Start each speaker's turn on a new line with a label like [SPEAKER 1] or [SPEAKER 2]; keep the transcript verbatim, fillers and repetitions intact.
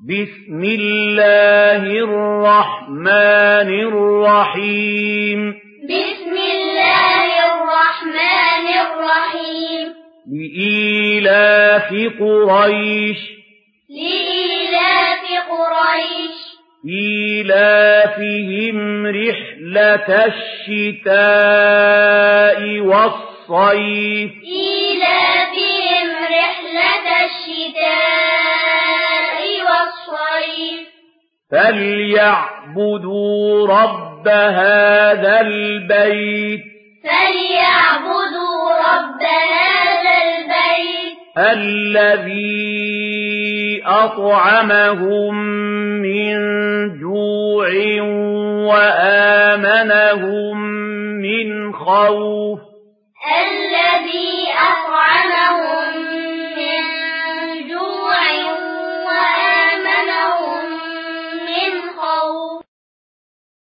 [SPEAKER 1] بسم الله الرحمن الرحيم
[SPEAKER 2] بسم الله الرحمن الرحيم
[SPEAKER 1] لإيلاف قريش
[SPEAKER 2] لإيلاف قريش
[SPEAKER 1] إيلافهم رحلة الشتاء والصيف
[SPEAKER 2] إيلافهم رحلة الشتاء والصيف
[SPEAKER 1] فليعبدوا رب هذا البيت
[SPEAKER 2] فليعبدوا رب هذا البيت
[SPEAKER 1] الذي أطعمهم من جوع وآمنهم من خوف
[SPEAKER 2] الذي أطعمهم